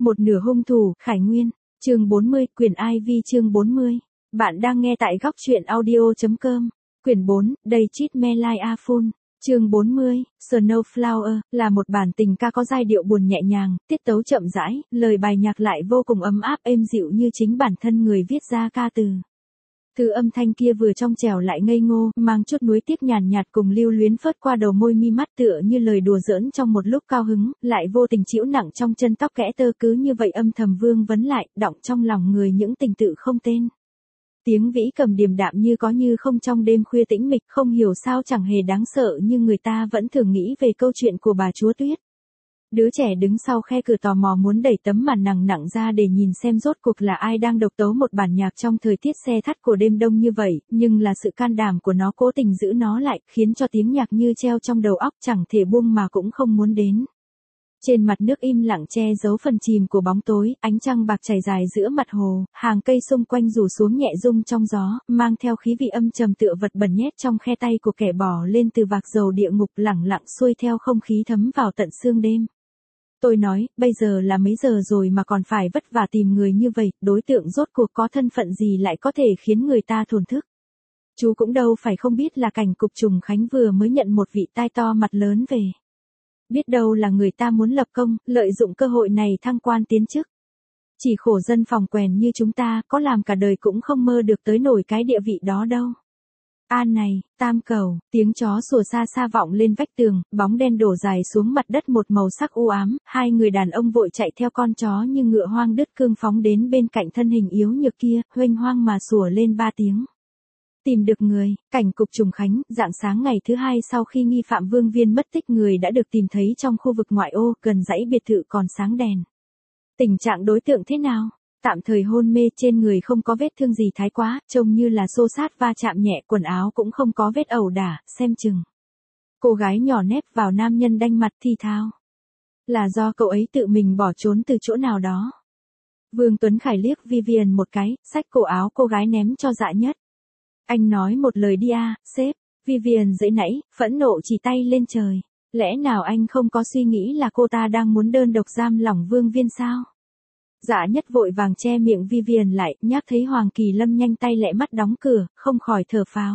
Một nửa hung thủ, Khải Nguyên. Chương 40, quyển IV chương 40. Bạn đang nghe tại góc truyện audio.com. Quyển 4, Day Treat Me Like a Fool. Chương 40, Snowflower, là một bản tình ca có giai điệu buồn nhẹ nhàng, tiết tấu chậm rãi, lời bài nhạc lại vô cùng ấm áp êm dịu như chính bản thân người viết ra ca từ. Thứ âm thanh kia vừa trong trẻo lại ngây ngô, mang chút nuối tiếc nhàn nhạt cùng lưu luyến phớt qua đầu môi mi mắt tựa như lời đùa giỡn trong một lúc cao hứng, lại vô tình chịu nặng trong chân tóc kẽ tơ cứ như vậy âm thầm vương vấn lại, đọng trong lòng người những tình tự không tên. Tiếng vĩ cầm điềm đạm như có như không trong đêm khuya tĩnh mịch, không hiểu sao chẳng hề đáng sợ nhưng người ta vẫn thường nghĩ về câu chuyện của bà chúa Tuyết. Đứa trẻ đứng sau khe cửa tò mò muốn đẩy tấm màn nặng nặng ra để nhìn xem rốt cuộc là ai đang độc tấu một bản nhạc trong thời tiết se thắt của đêm đông như vậy, nhưng là sự can đảm của nó cố tình giữ nó lại, khiến cho tiếng nhạc như treo trong đầu óc chẳng thể buông mà cũng không muốn đến. Trên mặt nước im lặng che giấu phần chìm của bóng tối, ánh trăng bạc chảy dài giữa mặt hồ, hàng cây xung quanh rủ xuống nhẹ rung trong gió, mang theo khí vị âm trầm tựa vật bẩn nhét trong khe tay của kẻ bỏ lên từ vạc dầu địa ngục, lẳng lặng xuôi theo không khí thấm vào tận xương đêm. Tôi nói, bây giờ là mấy giờ rồi mà còn phải vất vả tìm người như vậy, đối tượng rốt cuộc có thân phận gì lại có thể khiến người ta thổn thức. Chú cũng đâu phải không biết là cảnh cục Trùng Khánh vừa mới nhận một vị tai to mặt lớn về. Biết đâu là người ta muốn lập công, lợi dụng cơ hội này thăng quan tiến chức. Chỉ khổ dân phòng quèn như chúng ta, có làm cả đời cũng không mơ được tới nổi cái địa vị đó đâu. Này, Tam Cầu, tiếng chó sủa xa xa vọng lên vách tường, bóng đen đổ dài xuống mặt đất một màu sắc u ám, hai người đàn ông vội chạy theo con chó như ngựa hoang đứt cương phóng đến bên cạnh thân hình yếu nhược kia, huênh hoang mà sủa lên 3 tiếng. Tìm được người, cảnh cục Trùng Khánh, rạng sáng ngày thứ hai sau khi nghi phạm Vương Viên mất tích, người đã được tìm thấy trong khu vực ngoại ô, gần dãy biệt thự còn sáng đèn. Tình trạng đối tượng thế nào? Tạm thời hôn mê, trên người không có vết thương gì thái quá, trông như là xô xát va chạm nhẹ, quần áo cũng không có vết ẩu đả, xem chừng. Cô gái nhỏ nép vào nam nhân đanh mặt thì thào. Là do cậu ấy tự mình bỏ trốn từ chỗ nào đó. Vương Tuấn Khải liếc Vivian một cái, xách cổ áo cô gái ném cho Dạ Nhất. Anh nói một lời đi à, sếp. Vivian giãy nãy, phẫn nộ chỉ tay lên trời. Lẽ nào anh không có suy nghĩ là cô ta đang muốn đơn độc giam lỏng Vương Viên sao? Dạ Nhất vội vàng che miệng Vivian lại, nhắc thấy Hoàng Kỳ Lâm nhanh tay lẹ mắt đóng cửa, không khỏi thở phào.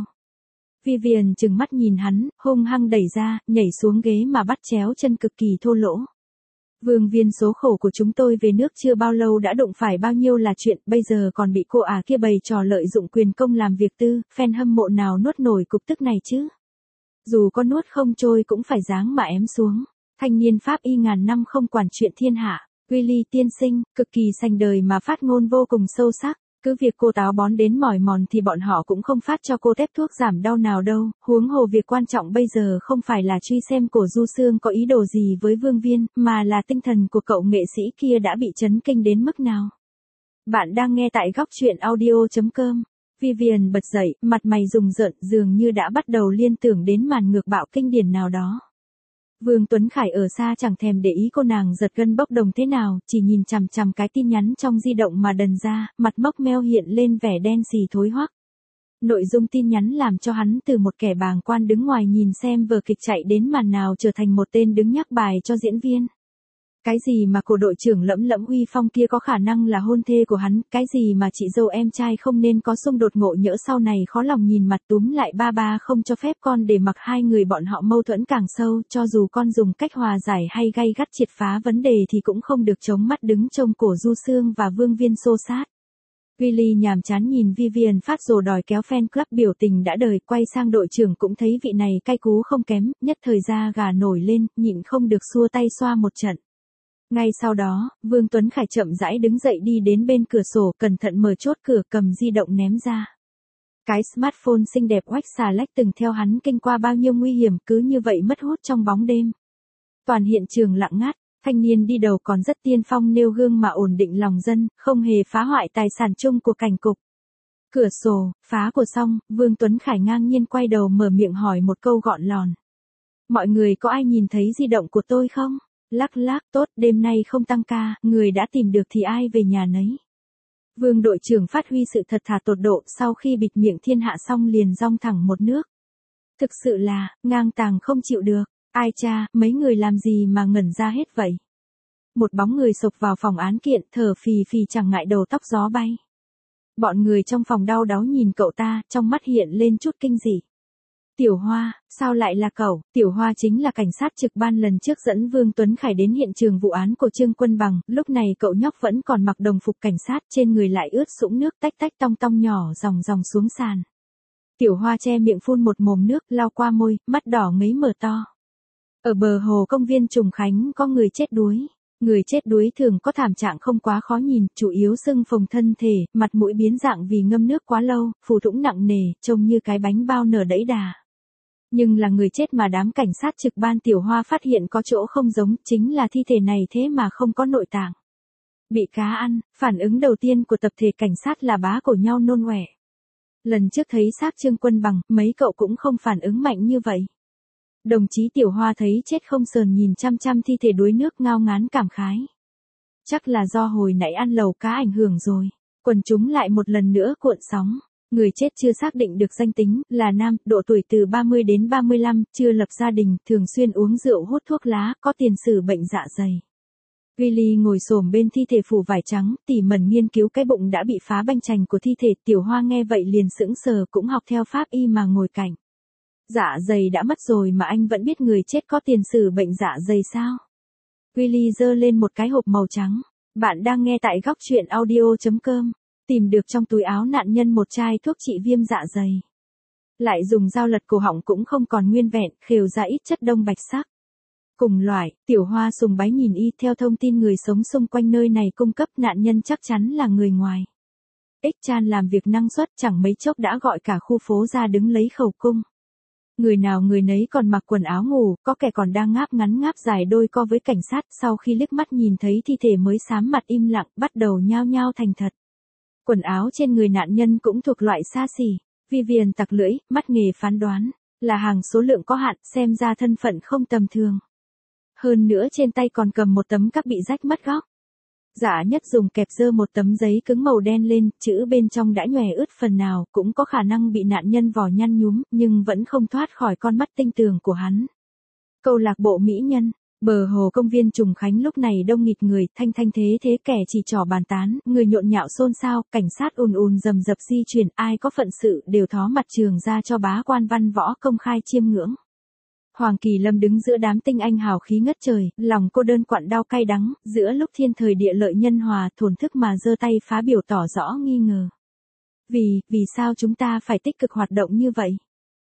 Vivian trừng mắt nhìn hắn, hung hăng đẩy ra, nhảy xuống ghế mà bắt chéo chân cực kỳ thô lỗ. Vương Viên, số khổ của chúng tôi về nước chưa bao lâu đã đụng phải bao nhiêu là chuyện, bây giờ còn bị cô kia bày trò lợi dụng quyền công làm việc tư, fan hâm mộ nào nuốt nổi cục tức này chứ? Dù có nuốt không trôi cũng phải dáng mà ém xuống. Thanh niên Pháp y ngàn năm không quản chuyện thiên hạ. Willy tiên sinh, cực kỳ sành đời mà phát ngôn vô cùng sâu sắc. Cứ việc cô táo bón đến mỏi mòn thì bọn họ cũng không phát cho cô tép thuốc giảm đau nào đâu, huống hồ việc quan trọng bây giờ không phải là truy xem cổ Du Sương có ý đồ gì với Vương Viên, mà là tinh thần của cậu nghệ sĩ kia đã bị chấn kinh đến mức nào. Bạn đang nghe tại góc truyện audio.com. Vivian bật dậy, mặt mày rùng rợn, dường như đã bắt đầu liên tưởng đến màn ngược bạo kinh điển nào đó. Vương Tuấn Khải ở xa chẳng thèm để ý cô nàng giật gân bốc đồng thế nào, chỉ nhìn chằm chằm cái tin nhắn trong di động mà đần ra, mặt mốc meo hiện lên vẻ đen xì thối hoắc. Nội dung tin nhắn làm cho hắn từ một kẻ bàng quan đứng ngoài nhìn xem vở kịch chạy đến màn nào trở thành một tên đứng nhắc bài cho diễn viên. Cái gì mà cô đội trưởng lẫm lẫm uy phong kia có khả năng là hôn thê của hắn, cái gì mà chị dâu em trai không nên có xung đột ngộ nhỡ sau này khó lòng nhìn mặt túm lại ba không cho phép con để mặc hai người bọn họ mâu thuẫn càng sâu, cho dù con dùng cách hòa giải hay gay gắt triệt phá vấn đề thì cũng không được chống mắt đứng trông cổ Du Sương và Vương Viên xô sát. Willy nhàm chán nhìn Vivian phát rồ đòi kéo fan club biểu tình đã đời, quay sang đội trưởng cũng thấy vị này cay cú không kém, nhất thời da gà nổi lên, nhịn không được xua tay xoa một trận. Ngay sau đó, Vương Tuấn Khải chậm rãi đứng dậy đi đến bên cửa sổ, cẩn thận mở chốt cửa, cầm di động ném ra. Cái smartphone xinh đẹp oách xà lách từng theo hắn kinh qua bao nhiêu nguy hiểm cứ như vậy mất hút trong bóng đêm. Toàn hiện trường lặng ngắt, thanh niên đi đầu còn rất tiên phong nêu gương mà ổn định lòng dân, không hề phá hoại tài sản chung của cảnh cục. Cửa sổ, phá của xong, Vương Tuấn Khải ngang nhiên quay đầu mở miệng hỏi một câu gọn lòn. Mọi người có ai nhìn thấy di động của tôi không? Lắc lắc, tốt, đêm nay không tăng ca, người đã tìm được thì ai về nhà nấy. Vương đội trưởng phát huy sự thật thà tột độ, sau khi bịt miệng thiên hạ xong liền dong thẳng một nước. Thực sự là, ngang tàng không chịu được, ai cha, mấy người làm gì mà ngẩn ra hết vậy. một bóng người xộc vào phòng án kiện, thở phì phì chẳng ngại đầu tóc gió bay. Bọn người trong phòng đau đáu nhìn cậu ta, trong mắt hiện lên chút kinh dị. Tiểu Hoa, sao lại là cậu? Tiểu Hoa chính là cảnh sát trực ban lần trước dẫn Vương Tuấn Khải đến hiện trường vụ án của Trương Quân Bằng, lúc này cậu nhóc vẫn còn mặc đồng phục cảnh sát, trên người lại ướt sũng nước tách tách tong tong nhỏ dòng dòng xuống sàn. Tiểu Hoa che miệng phun một mồm nước, lau qua môi, mắt đỏ ngấy mở to. Ở bờ hồ công viên Trùng Khánh có người chết đuối. Người chết đuối thường có thảm trạng không quá khó nhìn, chủ yếu sưng phồng thân thể, mặt mũi biến dạng vì ngâm nước quá lâu, phù thủng nặng nề, trông như cái bánh bao nở đẫy đà. Nhưng là người chết mà đám cảnh sát trực ban Tiểu Hoa phát hiện có chỗ không giống, chính là thi thể này thế mà không có nội tạng. Bị cá ăn, phản ứng đầu tiên của tập thể cảnh sát là bá cổ nhau nôn ọe. Lần trước thấy xác Trương Quân Bằng, mấy cậu cũng không phản ứng mạnh như vậy. Đồng chí Tiểu Hoa thấy chết không sờn nhìn chăm chăm thi thể đuối nước ngao ngán cảm khái. Chắc là do hồi nãy ăn lẩu cá ảnh hưởng rồi. Quần chúng lại một lần nữa cuộn sóng. Người chết chưa xác định được danh tính, là nam, độ tuổi từ 30 đến 35, chưa lập gia đình, thường xuyên uống rượu hút thuốc lá, có tiền sử bệnh dạ dày. Willy ngồi xổm bên thi thể phủ vải trắng, tỉ mẩn nghiên cứu cái bụng đã bị phá banh chành của thi thể. Tiểu Hoa nghe vậy liền sững sờ, cũng học theo pháp y mà ngồi cạnh. Dạ dày đã mất rồi mà anh vẫn biết người chết có tiền sử bệnh dạ dày sao? Willy giơ lên một cái hộp màu trắng. Bạn đang nghe tại góc truyện audio.com. Tìm được trong túi áo nạn nhân một chai thuốc trị viêm dạ dày. Lại dùng dao lật cổ họng cũng không còn nguyên vẹn, khều ra ít chất đông bạch sắc. Cùng loại, Tiểu Hoa sùng bái nhìn y, theo thông tin người sống xung quanh nơi này cung cấp, nạn nhân chắc chắn là người ngoài. Chan làm việc năng suất, chẳng mấy chốc đã gọi cả khu phố ra đứng lấy khẩu cung. Người nào người nấy còn mặc quần áo ngủ, có kẻ còn đang ngáp ngắn ngáp dài đôi co với cảnh sát, sau khi liếc mắt nhìn thấy thi thể mới xám mặt im lặng, bắt đầu nhao nhao thành thật. Quần áo trên người nạn nhân cũng thuộc loại xa xỉ. Vivian tặc lưỡi, mắt nghề phán đoán, là hàng số lượng có hạn, xem ra thân phận không tầm thường. Hơn nữa trên tay còn cầm một tấm các bị rách mất góc. Giả nhất dùng kẹp dơ một tấm giấy cứng màu đen lên, chữ bên trong đã nhòe ướt phần nào, cũng có khả năng bị nạn nhân vò nhăn nhúm, nhưng vẫn không thoát khỏi con mắt tinh tường của hắn. Câu lạc bộ mỹ nhân. Bờ hồ công viên Trùng Khánh lúc này đông nghịt người, thanh thanh thế thế kẻ chỉ trỏ bàn tán, người nhộn nhạo xôn xao, cảnh sát ùn ùn rầm rập di chuyển, ai có phận sự đều thó mặt trường ra cho bá quan văn võ công khai chiêm ngưỡng. Hoàng Kỳ Lâm đứng giữa đám tinh anh hào khí ngất trời, lòng cô đơn quặn đau cay đắng, giữa lúc thiên thời địa lợi nhân hòa, thổn thức mà giơ tay phá biểu tỏ rõ nghi ngờ. Vì sao chúng ta phải tích cực hoạt động như vậy?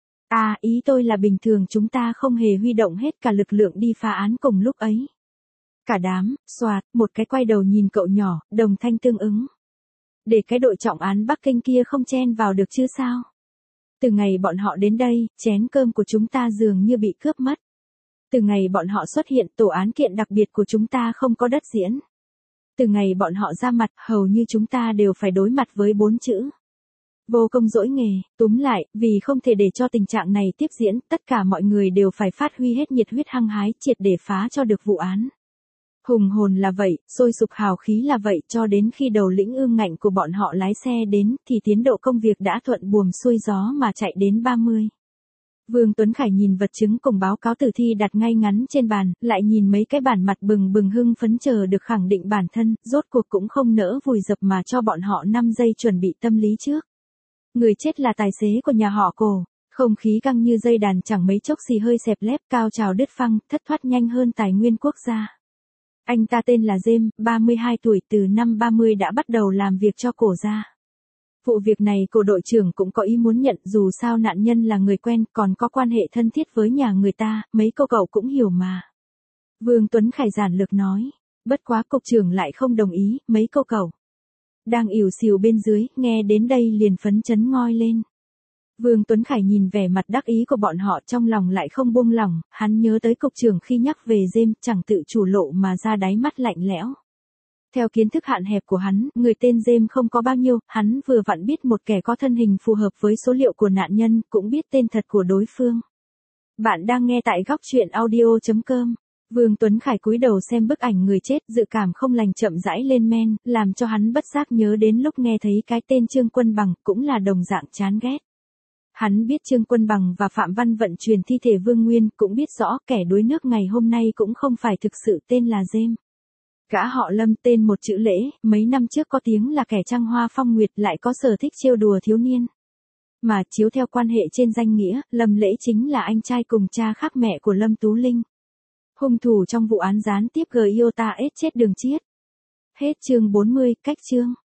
Ý tôi là bình thường chúng ta không hề huy động hết cả lực lượng đi phá án cùng lúc ấy. Cả đám, xoạt, một cái quay đầu nhìn cậu nhỏ, đồng thanh tương ứng. Để cái đội trọng án Bắc Kinh kia không chen vào được chứ sao? Từ ngày bọn họ đến đây, chén cơm của chúng ta dường như bị cướp mất. Từ ngày bọn họ xuất hiện, tổ án kiện đặc biệt của chúng ta không có đất diễn. Từ ngày bọn họ ra mặt, hầu như chúng ta đều phải đối mặt với 4 chữ. Vô công dỗi nghề. Túm lại, vì không thể để cho tình trạng này tiếp diễn, tất cả mọi người đều phải phát huy hết nhiệt huyết hăng hái, triệt để phá cho được vụ án. Hùng hồn là vậy, sôi sục hào khí là vậy, cho đến khi đầu lĩnh ương ngạnh của bọn họ lái xe đến, thì tiến độ công việc đã thuận buồm xuôi gió mà chạy đến 30. Vương Tuấn Khải nhìn vật chứng cùng báo cáo tử thi đặt ngay ngắn trên bàn, lại nhìn mấy cái bản mặt bừng bừng hưng phấn chờ được khẳng định bản thân, rốt cuộc cũng không nỡ vùi dập mà cho bọn họ 5 giây chuẩn bị tâm lý trước. Người chết là tài xế của nhà họ Cổ. Không khí căng như dây đàn, chẳng mấy chốc xì hơi xẹp lép, cao trào đứt phăng, thất thoát nhanh hơn tài nguyên quốc gia. Anh ta tên là James, 32 tuổi, từ năm 30 đã bắt đầu làm việc cho Cổ gia. Vụ việc này Cổ đội trưởng cũng có ý muốn nhận, dù sao nạn nhân là người quen, còn có quan hệ thân thiết với nhà người ta, mấy cô cậu cũng hiểu mà. Vương Tuấn Khải giản lược nói. Bất quá cục trưởng lại không đồng ý, mấy cô cậu đang ỉu xìu bên dưới, nghe đến đây liền phấn chấn ngoi lên. Vương Tuấn Khải nhìn vẻ mặt đắc ý của bọn họ, trong lòng lại không buông lỏng, hắn nhớ tới cục trưởng khi nhắc về James, chẳng tự chủ lộ mà ra đáy mắt lạnh lẽo. Theo kiến thức hạn hẹp của hắn, người tên James không có bao nhiêu, hắn vừa vặn biết một kẻ có thân hình phù hợp với số liệu của nạn nhân, cũng biết tên thật của đối phương. Bạn đang nghe tại góc truyện audio.com. Vương Tuấn Khải cúi đầu xem bức ảnh người chết, dự cảm không lành chậm rãi lên men, làm cho hắn bất giác nhớ đến lúc nghe thấy cái tên Trương Quân Bằng, cũng là đồng dạng chán ghét. Hắn biết Trương Quân Bằng và Phạm Văn vận chuyển thi thể Vương Nguyên, cũng biết rõ kẻ đuối nước ngày hôm nay cũng không phải thực sự tên là James. Gã họ Lâm tên một chữ Lễ, mấy năm trước có tiếng là kẻ trăng hoa phong nguyệt lại có sở thích trêu đùa thiếu niên. Mà chiếu theo quan hệ trên danh nghĩa, Lâm Lễ chính là anh trai cùng cha khác mẹ của Lâm Tú Linh. Hung thủ trong vụ án gián tiếp Giota chết Đường Chiết. Hết chương 40, cách chương.